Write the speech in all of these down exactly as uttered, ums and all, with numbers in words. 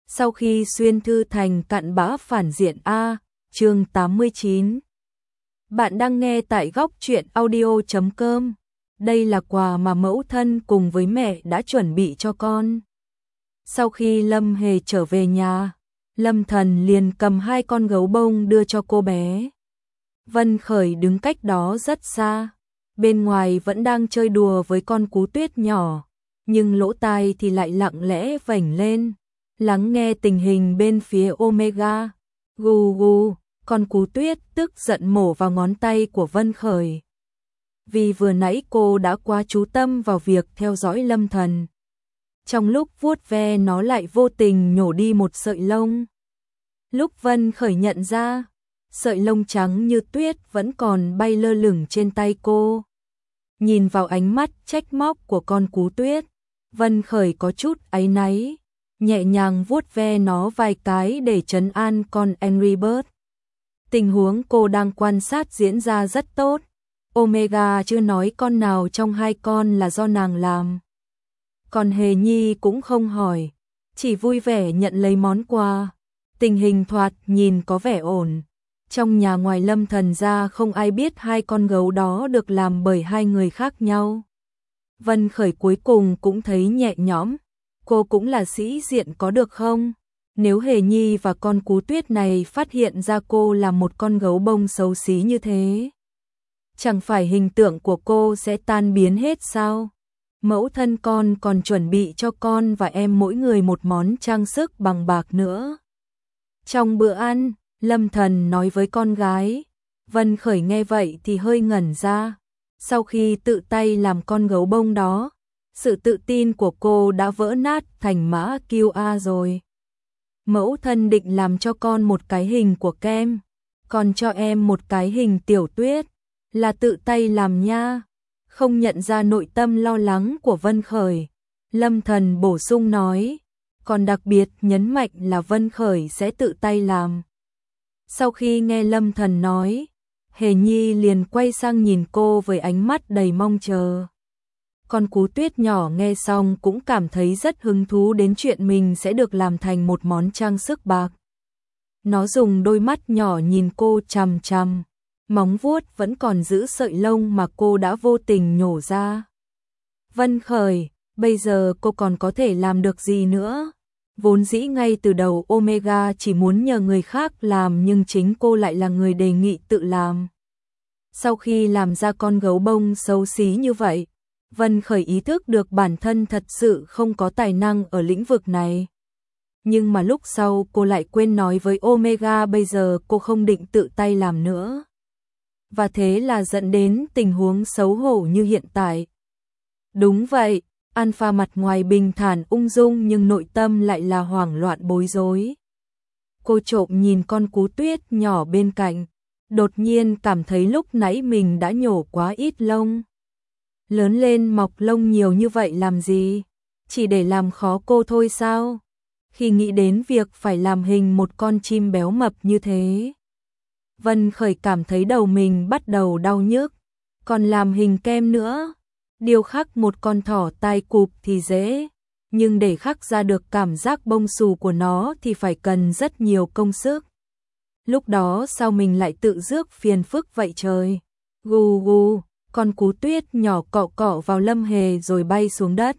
Sau khi xuyên thư thành cặn bã phản diện A, chương tám mươi chín. Bạn đang nghe tại góc truyện audio chấm com. Đây là quà mà mẫu thân cùng với mẹ đã chuẩn bị cho con. Sau khi Lâm Hề trở về nhà, Lâm Thần liền cầm hai con gấu bông đưa cho cô bé. Vân Khởi đứng cách đó rất xa, bên ngoài vẫn đang chơi đùa với con cú tuyết nhỏ, nhưng lỗ tai thì lại lặng lẽ vểnh lên, lắng nghe tình hình bên phía Omega. Gù gù, con cú tuyết tức giận mổ vào ngón tay của Vân Khởi. Vì vừa nãy cô đã quá chú tâm vào việc theo dõi Lâm Thần. Trong lúc vuốt ve nó lại vô tình nhổ đi một sợi lông. Lúc Vân Khởi nhận ra, sợi lông trắng như tuyết vẫn còn bay lơ lửng trên tay cô. Nhìn vào ánh mắt trách móc của con cú tuyết, Vân Khởi có chút áy náy, nhẹ nhàng vuốt ve nó vài cái để trấn an con Angry Bird. Tình huống cô đang quan sát diễn ra rất tốt. Omega chưa nói con nào trong hai con là do nàng làm. Còn Hề Nhi cũng không hỏi, chỉ vui vẻ nhận lấy món quà. Tình hình thoạt nhìn có vẻ ổn. Trong nhà ngoài Lâm Thần ra không ai biết hai con gấu đó được làm bởi hai người khác nhau. Vân Khởi cuối cùng cũng thấy nhẹ nhõm. Cô cũng là sĩ diện có được không? Nếu Hề Nhi và con cú tuyết này phát hiện ra cô là một con gấu bông xấu xí như thế, chẳng phải hình tượng của cô sẽ tan biến hết sao? Mẫu thân con còn chuẩn bị cho con và em mỗi người một món trang sức bằng bạc nữa. Trong bữa ăn, Lâm Thần nói với con gái. Vân Khởi nghe vậy thì hơi ngẩn ra. Sau khi tự tay làm con gấu bông đó, sự tự tin của cô đã vỡ nát thành mã kiêu a rồi. Mẫu thân định làm cho con một cái hình của Kem, còn cho em một cái hình Tiểu Tuyết, là tự tay làm nha. Không nhận ra nội tâm lo lắng của Vân Khởi, Lâm Thần bổ sung nói, còn đặc biệt nhấn mạnh là Vân Khởi sẽ tự tay làm. Sau khi nghe Lâm Thần nói, Hề Nhi liền quay sang nhìn cô với ánh mắt đầy mong chờ. Con cú tuyết nhỏ nghe xong cũng cảm thấy rất hứng thú đến chuyện mình sẽ được làm thành một món trang sức bạc. Nó dùng đôi mắt nhỏ nhìn cô chằm chằm, móng vuốt vẫn còn giữ sợi lông mà cô đã vô tình nhổ ra. Vân Khởi, bây giờ cô còn có thể làm được gì nữa? Vốn dĩ ngay từ đầu Omega chỉ muốn nhờ người khác làm, nhưng chính cô lại là người đề nghị tự làm. Sau khi làm ra con gấu bông xấu xí như vậy, Vân Khởi ý thức được bản thân thật sự không có tài năng ở lĩnh vực này. Nhưng mà lúc sau cô lại quên nói với Omega bây giờ cô không định tự tay làm nữa. Và thế là dẫn đến tình huống xấu hổ như hiện tại. Đúng vậy, Alpha mặt ngoài bình thản ung dung nhưng nội tâm lại là hoảng loạn bối rối. Cô trộm nhìn con cú tuyết nhỏ bên cạnh, đột nhiên cảm thấy lúc nãy mình đã nhổ quá ít lông. Lớn lên mọc lông nhiều như vậy làm gì? Chỉ để làm khó cô thôi sao? Khi nghĩ đến việc phải làm hình một con chim béo mập như thế, Vân Khởi cảm thấy đầu mình bắt đầu đau nhức. Còn làm hình Kem nữa, điêu khắc một con thỏ tai cụp thì dễ, nhưng để khắc ra được cảm giác bông xù của nó thì phải cần rất nhiều công sức. Lúc đó sao mình lại tự rước phiền phức vậy trời? Gù gù, con cú tuyết nhỏ cọ cọ vào Lâm Hề rồi bay xuống đất.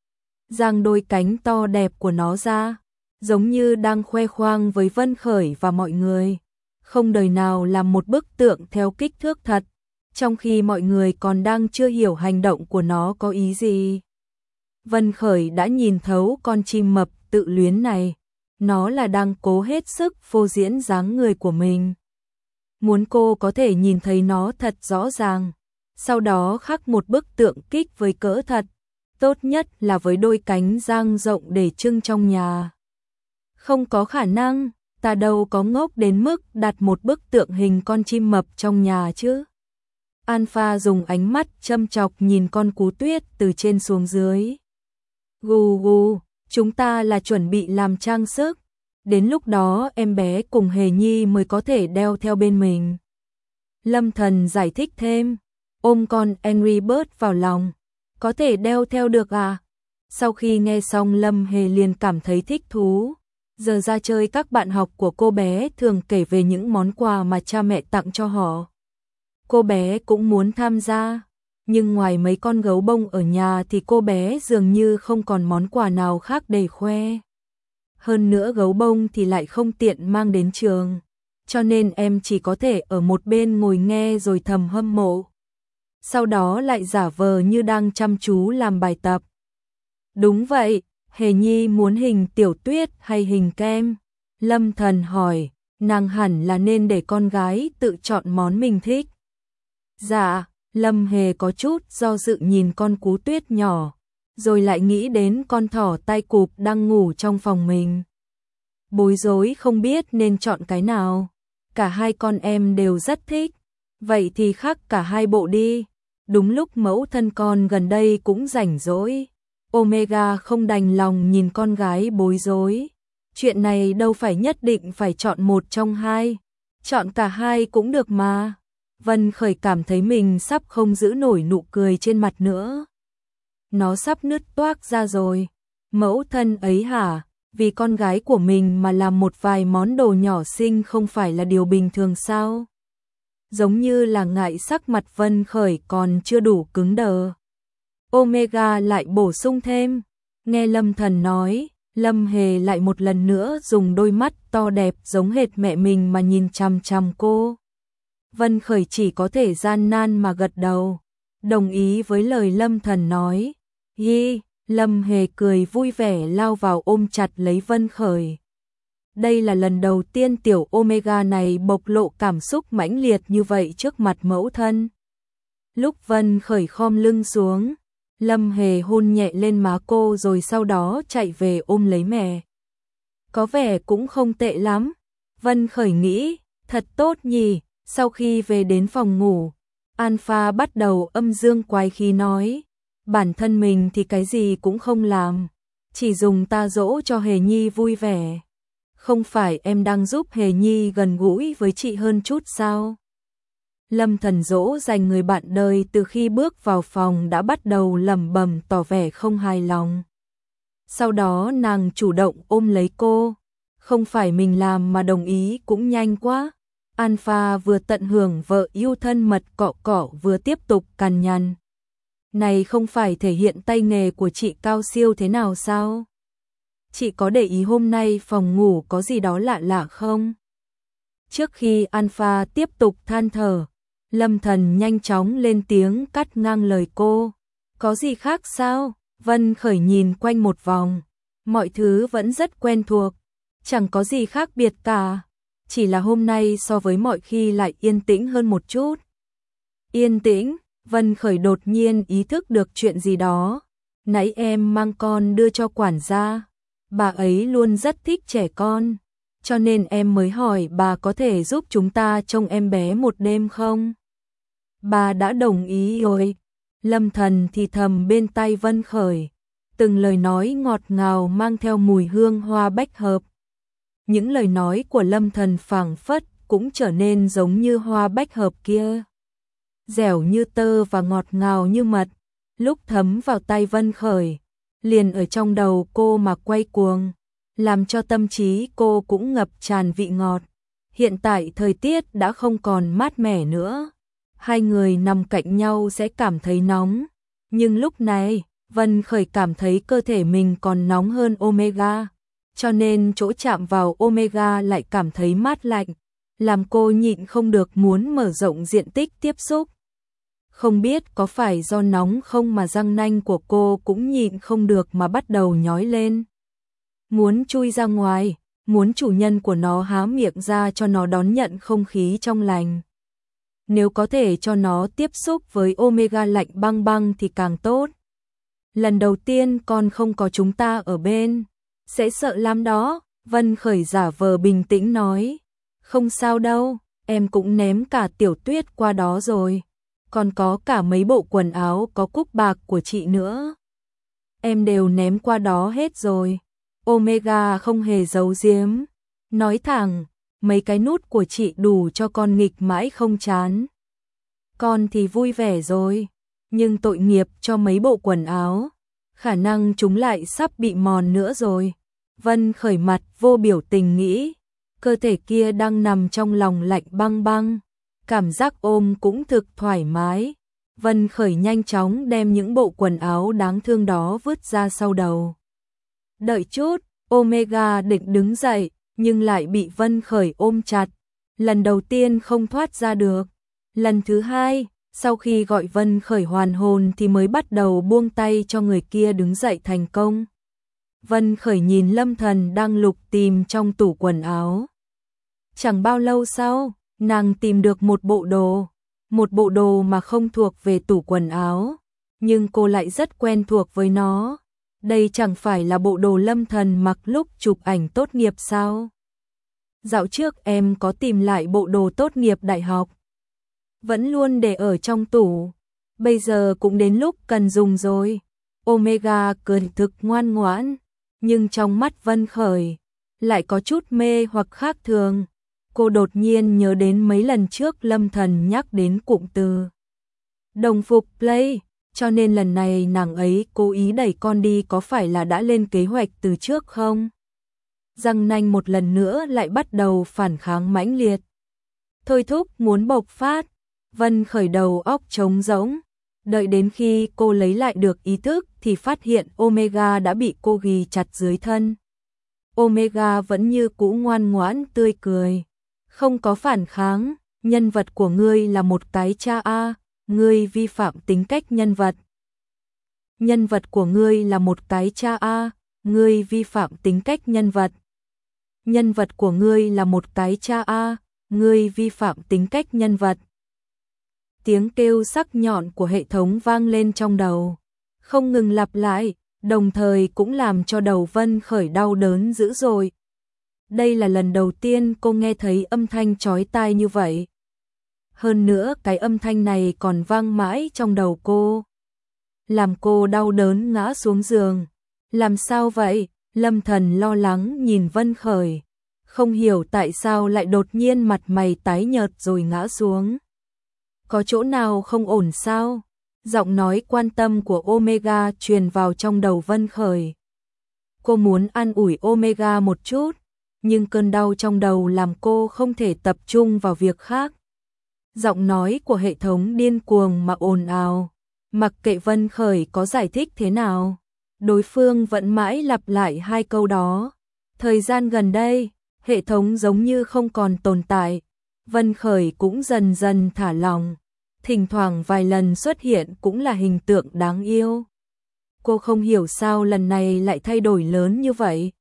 Giang đôi cánh to đẹp của nó ra, giống như đang khoe khoang với Vân Khởi và mọi người. Không đời nào làm một bức tượng theo kích thước thật, trong khi mọi người còn đang chưa hiểu hành động của nó có ý gì. Vân Khởi đã nhìn thấu con chim mập tự luyến này, nó là đang cố hết sức phô diễn dáng người của mình. Muốn cô có thể nhìn thấy nó thật rõ ràng, sau đó khắc một bức tượng kích với cỡ thật, tốt nhất là với đôi cánh dang rộng để trưng trong nhà. Không có khả năng, ta đâu có ngốc đến mức đặt một bức tượng hình con chim mập trong nhà chứ. Alpha dùng ánh mắt châm chọc nhìn con cú tuyết từ trên xuống dưới. Gù gù, chúng ta là chuẩn bị làm trang sức, đến lúc đó em bé cùng Hề Nhi mới có thể đeo theo bên mình. Lâm Thần giải thích thêm, ôm con Angry Bird vào lòng, có thể đeo theo được à? Sau khi nghe xong Lâm Hề liền cảm thấy thích thú, Giờ ra chơi các bạn học của cô bé thường kể về những món quà mà cha mẹ tặng cho họ. Cô bé cũng muốn tham gia, nhưng ngoài mấy con gấu bông ở nhà thì cô bé dường như không còn món quà nào khác để khoe. Hơn nữa gấu bông thì lại không tiện mang đến trường, cho nên em chỉ có thể ở một bên ngồi nghe rồi thầm hâm mộ. Sau đó lại giả vờ như đang chăm chú làm bài tập. Đúng vậy, Hề Nhi muốn hình Tiểu Tuyết hay hình kem? Lâm Thần hỏi, nàng hẳn là nên để con gái tự chọn món mình thích. Dạ, Lâm Hề có chút do dự nhìn con cú tuyết nhỏ, rồi lại nghĩ đến con thỏ tai cụp đang ngủ trong phòng mình. Bối rối không biết nên chọn cái nào. Cả hai con em đều rất thích, vậy thì khắc cả hai bộ đi. Đúng lúc mẫu thân con gần đây cũng rảnh rỗi, Omega không đành lòng nhìn con gái bối rối. Chuyện này đâu phải nhất định phải chọn một trong hai, chọn cả hai cũng được mà. Vân Khởi cảm thấy mình sắp không giữ nổi nụ cười trên mặt nữa. Nó sắp nứt toác ra rồi. Mẫu thân ấy hả? Vì con gái của mình mà làm một vài món đồ nhỏ xinh không phải là điều bình thường sao? Giống như là ngại sắc mặt Vân Khởi còn chưa đủ cứng đờ. Omega lại bổ sung thêm. Nghe Lâm Thần nói, Lâm Hề lại một lần nữa dùng đôi mắt to đẹp giống hệt mẹ mình mà nhìn chằm chằm cô. Vân Khởi chỉ có thể gian nan mà gật đầu, đồng ý với lời Lâm Thần nói. Hi, Lâm Hề cười vui vẻ lao vào ôm chặt lấy Vân Khởi. Đây là lần đầu tiên tiểu Omega này bộc lộ cảm xúc mãnh liệt như vậy trước mặt mẫu thân. Lúc Vân Khởi khom lưng xuống, Lâm Hề hôn nhẹ lên má cô rồi sau đó chạy về ôm lấy mẹ. Có vẻ cũng không tệ lắm, Vân Khởi nghĩ, thật tốt nhỉ. Sau khi về đến phòng ngủ, Alpha bắt đầu âm dương quái khí nói, bản thân mình thì cái gì cũng không làm, chỉ dùng ta dỗ cho Hề Nhi vui vẻ. Không phải em đang giúp Hề Nhi gần gũi với chị hơn chút sao? Lâm Thần dỗ dành người bạn đời từ khi bước vào phòng đã bắt đầu lẩm bẩm tỏ vẻ không hài lòng. Sau đó nàng chủ động ôm lấy cô, không phải mình làm mà đồng ý cũng nhanh quá. Alpha vừa tận hưởng vợ yêu thân mật cọ cọ vừa tiếp tục cằn nhằn. Này không phải thể hiện tay nghề của chị cao siêu thế nào sao? Chị có để ý hôm nay phòng ngủ có gì đó lạ lạ không? Trước khi Alpha tiếp tục than thở, Lâm Thần nhanh chóng lên tiếng cắt ngang lời cô. Có gì khác sao? Vân Khởi nhìn quanh một vòng. Mọi thứ vẫn rất quen thuộc, chẳng có gì khác biệt cả. Chỉ là hôm nay so với mọi khi lại yên tĩnh hơn một chút. Yên tĩnh, Vân Khởi đột nhiên ý thức được chuyện gì đó. Nãy em mang con đưa cho quản gia, bà ấy luôn rất thích trẻ con, cho nên em mới hỏi bà có thể giúp chúng ta trông em bé một đêm không? Bà đã đồng ý rồi. Lâm Thần thì thầm bên tai Vân Khởi, từng lời nói ngọt ngào mang theo mùi hương hoa bách hợp. Những lời nói của Lâm Thần phảng phất cũng trở nên giống như hoa bách hợp kia, dẻo như tơ và ngọt ngào như mật. Lúc thấm vào tay Vân Khởi, liền ở trong đầu cô mà quay cuồng, làm cho tâm trí cô cũng ngập tràn vị ngọt. Hiện tại thời tiết đã không còn mát mẻ nữa, hai người nằm cạnh nhau sẽ cảm thấy nóng, nhưng lúc này Vân Khởi cảm thấy cơ thể mình còn nóng hơn Omega, cho nên chỗ chạm vào Omega lại cảm thấy mát lạnh, làm cô nhịn không được muốn mở rộng diện tích tiếp xúc. Không biết có phải do nóng không mà răng nanh của cô cũng nhịn không được mà bắt đầu nhói lên. Muốn chui ra ngoài, muốn chủ nhân của nó há miệng ra cho nó đón nhận không khí trong lành. Nếu có thể cho nó tiếp xúc với Omega lạnh băng băng thì càng tốt. Lần đầu tiên con không có chúng ta ở bên, sẽ sợ lắm đó. Vân Khởi giả vờ bình tĩnh nói, không sao đâu, em cũng ném cả Tiểu Tuyết qua đó rồi, còn có cả mấy bộ quần áo có cúc bạc của chị nữa. Em đều ném qua đó hết rồi. Omega không hề giấu giếm, nói thẳng, mấy cái nút của chị đủ cho con nghịch mãi không chán. Con thì vui vẻ rồi, nhưng tội nghiệp cho mấy bộ quần áo, khả năng chúng lại sắp bị mòn nữa rồi. Vân Khởi mặt vô biểu tình nghĩ, cơ thể kia đang nằm trong lòng lạnh băng băng, cảm giác ôm cũng thực thoải mái. Vân Khởi nhanh chóng đem những bộ quần áo đáng thương đó vứt ra sau đầu. Đợi chút, Omega định đứng dậy, nhưng lại bị Vân Khởi ôm chặt. Lần đầu tiên không thoát ra được. Lần thứ hai, sau khi gọi Vân Khởi hoàn hồn thì mới bắt đầu buông tay cho người kia đứng dậy thành công. Vân Khởi nhìn Lâm Thần đang lục tìm trong tủ quần áo. Chẳng bao lâu sau, nàng tìm được một bộ đồ. Một bộ đồ mà không thuộc về tủ quần áo, nhưng cô lại rất quen thuộc với nó. Đây chẳng phải là bộ đồ Lâm Thần mặc lúc chụp ảnh tốt nghiệp sao? Dạo trước em có tìm lại bộ đồ tốt nghiệp đại học. Vẫn luôn để ở trong tủ. Bây giờ cũng đến lúc cần dùng rồi. Omega cười thực ngoan ngoãn, nhưng trong mắt Vân Khởi lại có chút mê hoặc khác thường. Cô đột nhiên nhớ đến mấy lần trước Lâm Thần nhắc đến cụm từ đồng phục play, cho nên lần này nàng ấy cố ý đẩy con đi, có phải là đã lên kế hoạch từ trước không? Răng nanh một lần nữa lại bắt đầu phản kháng mãnh liệt. Thôi thúc muốn bộc phát, Vân Khởi đầu óc trống rỗng, đợi đến khi cô lấy lại được ý thức thì phát hiện Omega đã bị cô ghì chặt dưới thân. Omega vẫn như cũ ngoan ngoãn tươi cười, không có phản kháng. Nhân vật của ngươi là một cái cha a, ngươi vi phạm tính cách nhân vật. Nhân vật của ngươi là một cái cha a, ngươi vi phạm tính cách nhân vật. Nhân vật của ngươi là một cái cha a, ngươi vi phạm tính cách nhân vật. Tiếng kêu sắc nhọn của hệ thống vang lên trong đầu, không ngừng lặp lại, đồng thời cũng làm cho đầu Vân Khởi đau đớn dữ dội. Đây là lần đầu tiên cô nghe thấy âm thanh chói tai như vậy. Hơn nữa cái âm thanh này còn vang mãi trong đầu cô, làm cô đau đớn ngã xuống giường. Làm sao vậy? Lâm Thần lo lắng nhìn Vân Khởi, không hiểu tại sao lại đột nhiên mặt mày tái nhợt rồi ngã xuống. Có chỗ nào không ổn sao? Giọng nói quan tâm của Omega truyền vào trong đầu Vân Khởi. Cô muốn an ủi Omega một chút, nhưng cơn đau trong đầu làm cô không thể tập trung vào việc khác. Giọng nói của hệ thống điên cuồng mà ồn ào, mặc kệ Vân Khởi có giải thích thế nào, đối phương vẫn mãi lặp lại hai câu đó. Thời gian gần đây, hệ thống giống như không còn tồn tại, Vân Khởi cũng dần dần thả lỏng, thỉnh thoảng vài lần xuất hiện cũng là hình tượng đáng yêu. Cô không hiểu sao lần này lại thay đổi lớn như vậy.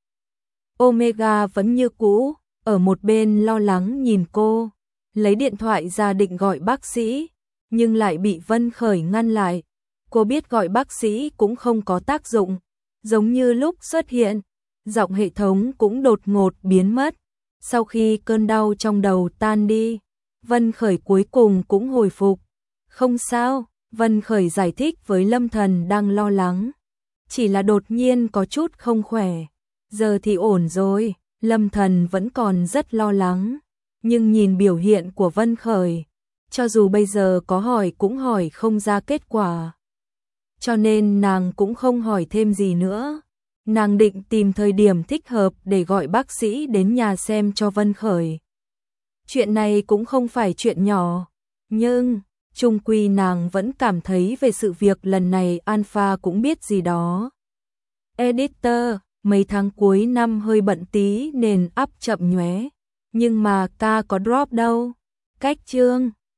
Omega vẫn như cũ, ở một bên lo lắng nhìn cô, lấy điện thoại ra định gọi bác sĩ, nhưng lại bị Vân Khởi ngăn lại. Cô biết gọi bác sĩ cũng không có tác dụng, giống như lúc xuất hiện, giọng hệ thống cũng đột ngột biến mất. Sau khi cơn đau trong đầu tan đi, Vân Khởi cuối cùng cũng hồi phục. Không sao, Vân Khởi giải thích với Lâm Thần đang lo lắng, chỉ là đột nhiên có chút không khỏe. Giờ thì ổn rồi. Lâm Thần vẫn còn rất lo lắng, nhưng nhìn biểu hiện của Vân Khởi, cho dù bây giờ có hỏi cũng hỏi không ra kết quả. Cho nên nàng cũng không hỏi thêm gì nữa. Nàng định tìm thời điểm thích hợp để gọi bác sĩ đến nhà xem cho Vân Khởi. Chuyện này cũng không phải chuyện nhỏ, nhưng chung quy nàng vẫn cảm thấy về sự việc lần này Alpha cũng biết gì đó. Editor, mấy tháng cuối năm hơi bận tí nên up chậm nhóe, nhưng mà ca có drop đâu. Cách chương